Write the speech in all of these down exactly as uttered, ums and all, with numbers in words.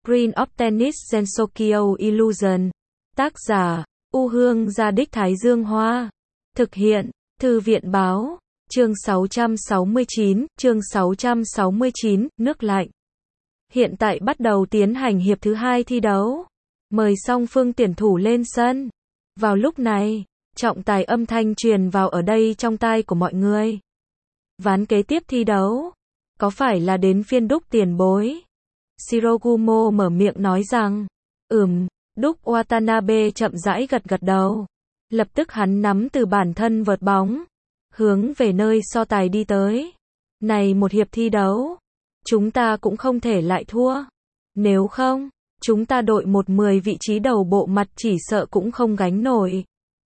Screen of Tennis Gensokyo Illusion. Tác giả, U Hương Gia Đích Thái Dương Hoa. Thực hiện, Thư viện Báo. Chương sáu trăm sáu mươi chín, chương sáu trăm sáu mươi chín, nước lạnh. Hiện tại bắt đầu tiến hành hiệp thứ hai thi đấu. Mời song phương tuyển thủ lên sân. Vào lúc này, trọng tài âm thanh truyền vào ở đây trong tai của mọi người. Ván kế tiếp thi đấu, có phải là đến phiên Đúc tiền bối? Shirogumo mở miệng nói rằng, ừm, Đúc Watanabe chậm rãi gật gật đầu. Lập tức hắn nắm từ bản thân vợt bóng, hướng về nơi so tài đi tới. Này một hiệp thi đấu, chúng ta cũng không thể lại thua. Nếu không, chúng ta đội một mười vị trí đầu bộ mặt chỉ sợ cũng không gánh nổi.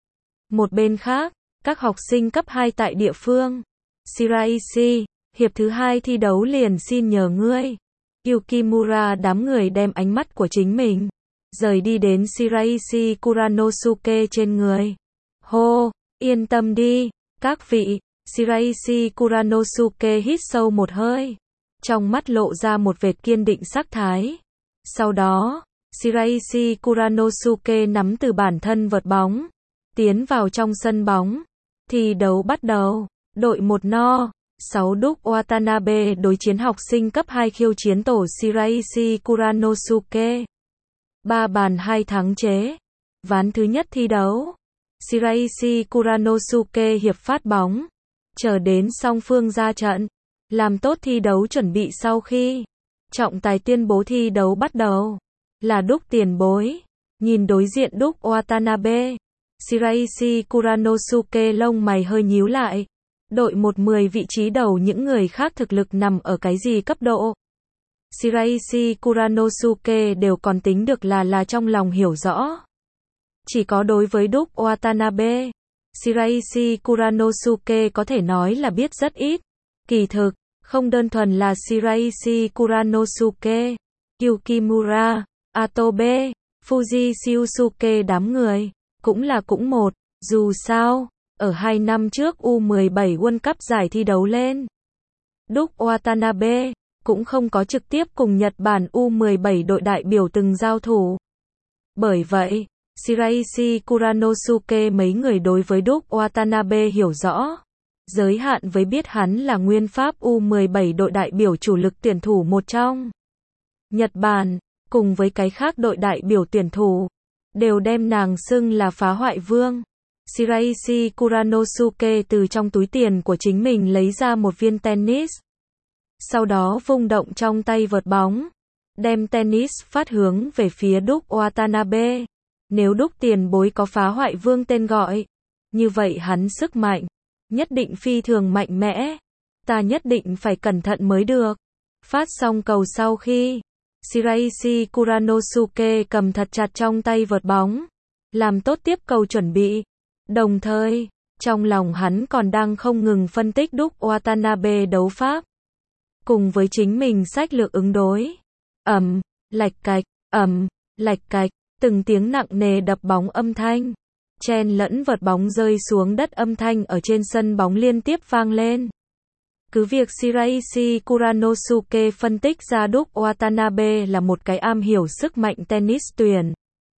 Một bên khác, các học sinh cấp hai tại địa phương. Shiraishi, hiệp thứ hai thi đấu liền xin nhờ ngươi. Yukimura đám người đem ánh mắt của chính mình rời đi đến Shiraishi Kuranosuke trên người. Hô, yên tâm đi, các vị. Shiraishi Kuranosuke hít sâu một hơi, trong mắt lộ ra một vệt kiên định sắc thái. Sau đó, Shiraishi Kuranosuke nắm từ bản thân vợt bóng, tiến vào trong sân bóng. Thi đấu bắt đầu. Đội một no sáu Đúc Watanabe đối chiến học sinh cấp hai khiêu chiến tổ Shiraishi Kuranosuke. Ba bàn hai thắng chế. Ván thứ nhất thi đấu. Shiraishi Kuranosuke hiệp phát bóng, chờ đến song phương ra trận, làm tốt thi đấu chuẩn bị sau khi trọng tài tuyên bố thi đấu bắt đầu. Là Đúc tiền bối. Nhìn đối diện Đúc Watanabe, Shiraishi Kuranosuke lông mày hơi nhíu lại. Đội một mười vị trí đầu những người khác thực lực nằm ở cái gì cấp độ? Shiraishi Kuranosuke đều còn tính được là là trong lòng hiểu rõ. Chỉ có đối với Đúc Watanabe, Shiraishi Kuranosuke có thể nói là biết rất ít. Kỳ thực, không đơn thuần là Shiraishi Kuranosuke, Yukimura, Atobe, Fuji Shiosuke đám người, cũng là cũng một. Dù sao, ở hai năm trước U mười bảy World Cup giải thi đấu lên, Đúc Watanabe cũng không có trực tiếp cùng Nhật Bản U mười bảy đội đại biểu từng giao thủ. Bởi vậy, Shiraishi Kuranosuke mấy người đối với Đúc Watanabe hiểu rõ, giới hạn với biết hắn là nguyên Pháp U mười bảy đội đại biểu chủ lực tuyển thủ một trong. Nhật Bản, cùng với cái khác đội đại biểu tuyển thủ, đều đem nàng xưng là phá hoại vương. Shiraishi Kuranosuke từ trong túi tiền của chính mình lấy ra một viên tennis. Sau đó vung động trong tay vợt bóng, đem tennis phát hướng về phía Đúc Watanabe. Nếu Đúc tiền bối có phá hoại vương tên gọi, như vậy hắn sức mạnh nhất định phi thường mạnh mẽ. Ta nhất định phải cẩn thận mới được. Phát xong cầu sau khi, Shiraishi Kuranosuke cầm thật chặt trong tay vợt bóng, làm tốt tiếp cầu chuẩn bị. Đồng thời, trong lòng hắn còn đang không ngừng phân tích Đúc Watanabe đấu pháp, cùng với chính mình sách lược ứng đối. Ầm, lạch cạch, ầm, lạch cạch, từng tiếng nặng nề đập bóng âm thanh, chen lẫn vợt bóng rơi xuống đất âm thanh ở trên sân bóng liên tiếp vang lên. Cứ việc Shiraishi Kuranosuke phân tích ra Đúc Watanabe là một cái am hiểu sức mạnh tennis tuyển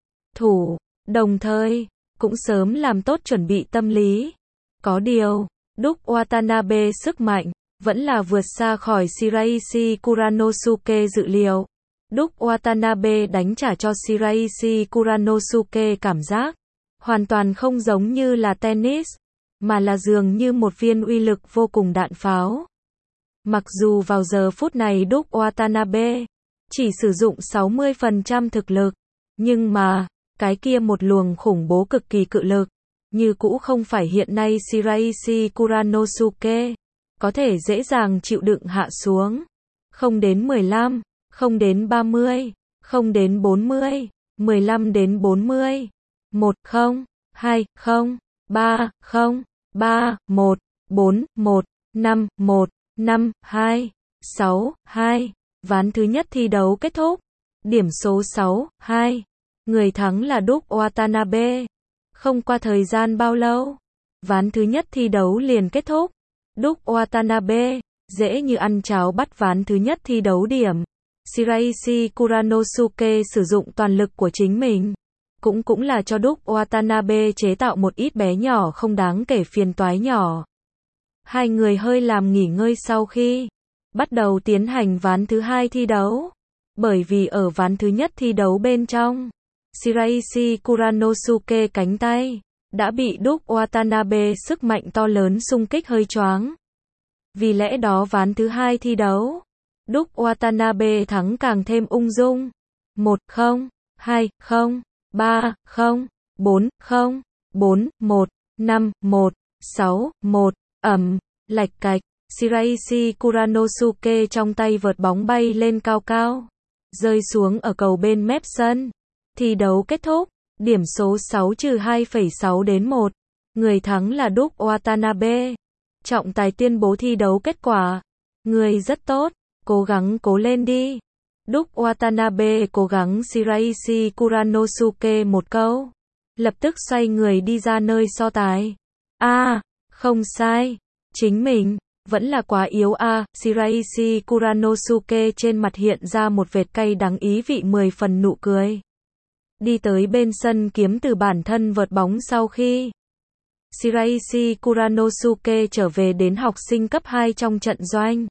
thủ, đồng thời cũng sớm làm tốt chuẩn bị tâm lý. Có điều, Đúc Watanabe sức mạnh vẫn là vượt xa khỏi Shiraishi Kuranosuke dự liệu. Đúc Watanabe đánh trả cho Shiraishi Kuranosuke cảm giác hoàn toàn không giống như là tennis, mà là dường như một viên uy lực vô cùng đạn pháo. Mặc dù vào giờ phút này Đúc Watanabe chỉ sử dụng sáu mươi phần trăm thực lực, nhưng mà cái kia một luồng khủng bố cực kỳ cự lực, như cũ không phải hiện nay Shiraishi Kuranosuke có thể dễ dàng chịu đựng hạ xuống. Không đến mười lăm, không đến ba mươi, không đến bốn mươi, mười lăm đến bốn mươi, một không, hai không, ba không, ba một, bốn một, năm một, năm hai, sáu hai. Ván thứ nhất thi đấu kết thúc. Điểm số sáu hai. Người thắng là Đúc Watanabe. Không qua thời gian bao lâu, ván thứ nhất thi đấu liền kết thúc. Đúc Watanabe dễ như ăn cháo bắt ván thứ nhất thi đấu điểm. Shiraishi Kuranosuke sử dụng toàn lực của chính mình. Cũng cũng là cho Đúc Watanabe chế tạo một ít bé nhỏ không đáng kể phiền toái nhỏ. Hai người hơi làm nghỉ ngơi sau khi bắt đầu tiến hành ván thứ hai thi đấu. Bởi vì ở ván thứ nhất thi đấu bên trong, Shiraishi Kuranosuke cánh tay đã bị Đúc Watanabe sức mạnh to lớn xung kích hơi choáng. Vì lẽ đó ván thứ hai thi đấu, Đúc Watanabe thắng càng thêm ung dung. một không, hai không, ba không, bốn không, bốn một, năm một, sáu một, ầm, lạch cạch. Shiraishi Kuranosuke trong tay vợt bóng bay lên cao cao, rơi xuống ở cầu bên mép sân. Thi đấu kết thúc, điểm số sáu trừ hai phẩy sáu đến một. Người thắng là Đúc Watanabe. Trọng tài tuyên bố thi đấu kết quả. Người rất tốt, cố gắng cố lên đi. Đúc Watanabe cố gắng Shiraishi Kuranosuke một câu. Lập tức xoay người đi ra nơi so tài. A, à, không sai. Chính mình, vẫn là quá yếu a. À. Shiraishi Kuranosuke trên mặt hiện ra một vệt cay đắng ý vị mười phần nụ cười. Đi tới bên sân kiếm từ bản thân vợt bóng sau khi Shiraishi Kuranosuke trở về đến học sinh cấp hai trong trận doanh.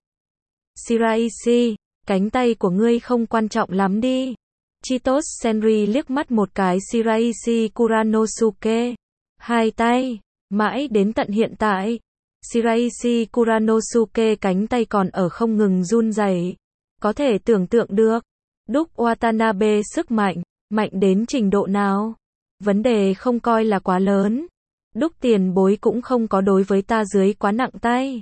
Shiraishi, cánh tay của ngươi không quan trọng lắm đi. Chitos Senri liếc mắt một cái Shiraishi Kuranosuke. Hai tay, mãi đến tận hiện tại, Shiraishi Kuranosuke cánh tay còn ở không ngừng run rẩy. Có thể tưởng tượng được, Đúc Watanabe sức mạnh, mạnh đến trình độ nào. Vấn đề không coi là quá lớn. Đúc tiền bối cũng không có đối với ta dưới quá nặng tay.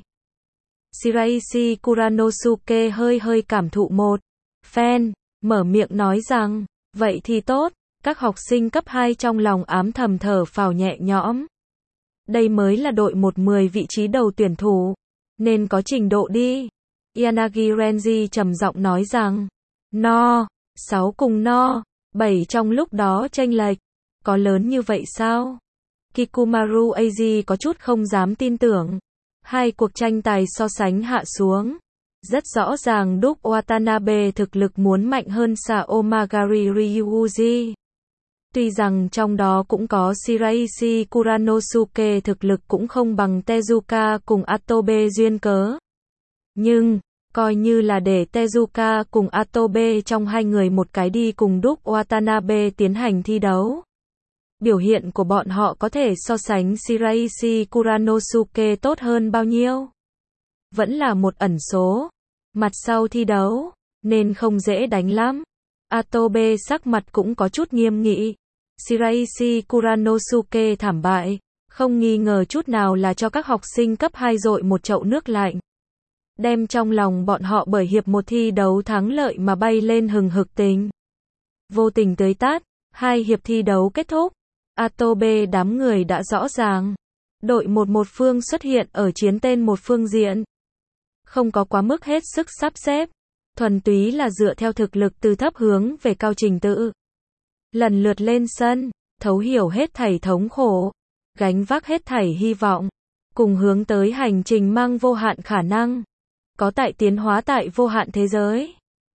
Shiraishi Kuranosuke hơi hơi cảm thụ một phen, mở miệng nói rằng, vậy thì tốt. Các học sinh cấp hai trong lòng ám thầm thở phào nhẹ nhõm. Đây mới là đội một mười vị trí đầu tuyển thủ, nên có trình độ đi. Yanagi Renji trầm giọng nói rằng, no, sáu cùng no, bảy trong lúc đó chênh lệch, có lớn như vậy sao? Kikumaru Eiji có chút không dám tin tưởng. Hai cuộc tranh tài so sánh hạ xuống. Rất rõ ràng Đúc Watanabe thực lực muốn mạnh hơn Saomagari Ryuji. Tuy rằng trong đó cũng có Shiraishi Kuranosuke thực lực cũng không bằng Tezuka cùng Atobe duyên cớ. Nhưng, coi như là để Tezuka cùng Atobe trong hai người một cái đi cùng Đúc Watanabe tiến hành thi đấu. Biểu hiện của bọn họ có thể so sánh Shiraishi Kuranosuke tốt hơn bao nhiêu? Vẫn là một ẩn số. Mặt sau thi đấu, nên không dễ đánh lắm. Atobe sắc mặt cũng có chút nghiêm nghị. Shiraishi Kuranosuke thảm bại, không nghi ngờ chút nào là cho các học sinh cấp hai dội một chậu nước lạnh. Đem trong lòng bọn họ bởi hiệp một thi đấu thắng lợi mà bay lên hừng hực tình. Vô tình tưới tát, hai hiệp thi đấu kết thúc. Atobe đám người đã rõ ràng. Đội một một phương xuất hiện ở chiến tên một phương diện. Không có quá mức hết sức sắp xếp. Thuần túy là dựa theo thực lực từ thấp hướng về cao trình tự. Lần lượt lên sân, thấu hiểu hết thảy thống khổ, gánh vác hết thảy hy vọng, cùng hướng tới hành trình mang vô hạn khả năng, có tại tiến hóa tại vô hạn thế giới.